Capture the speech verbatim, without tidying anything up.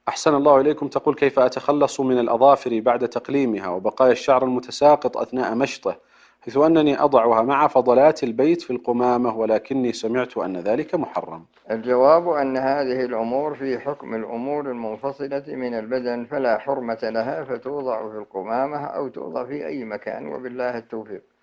أحسن الله إليكم. تقول: كيف أتخلص من الأظافر بعد تقليمها وبقايا الشعر المتساقط أثناء مشطه، حيث أنني أضعها مع فضلات البيت في القمامة، ولكني سمعت أن ذلك محرم؟ الجواب أن هذه الأمور في حكم الأمور المنفصلة من البدن، فلا حرمة لها، فتوضع في القمامة أو توضع في أي مكان، وبالله التوفيق.